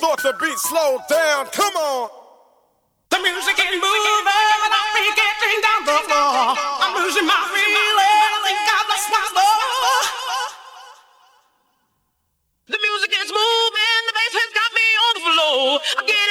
thought the beat slowed down. Come on. The music is moving, and I'm getting down the floor. I'm losing my feeling, I think I lost my love. The music is moving, the bass has got me on the floor. I'm getting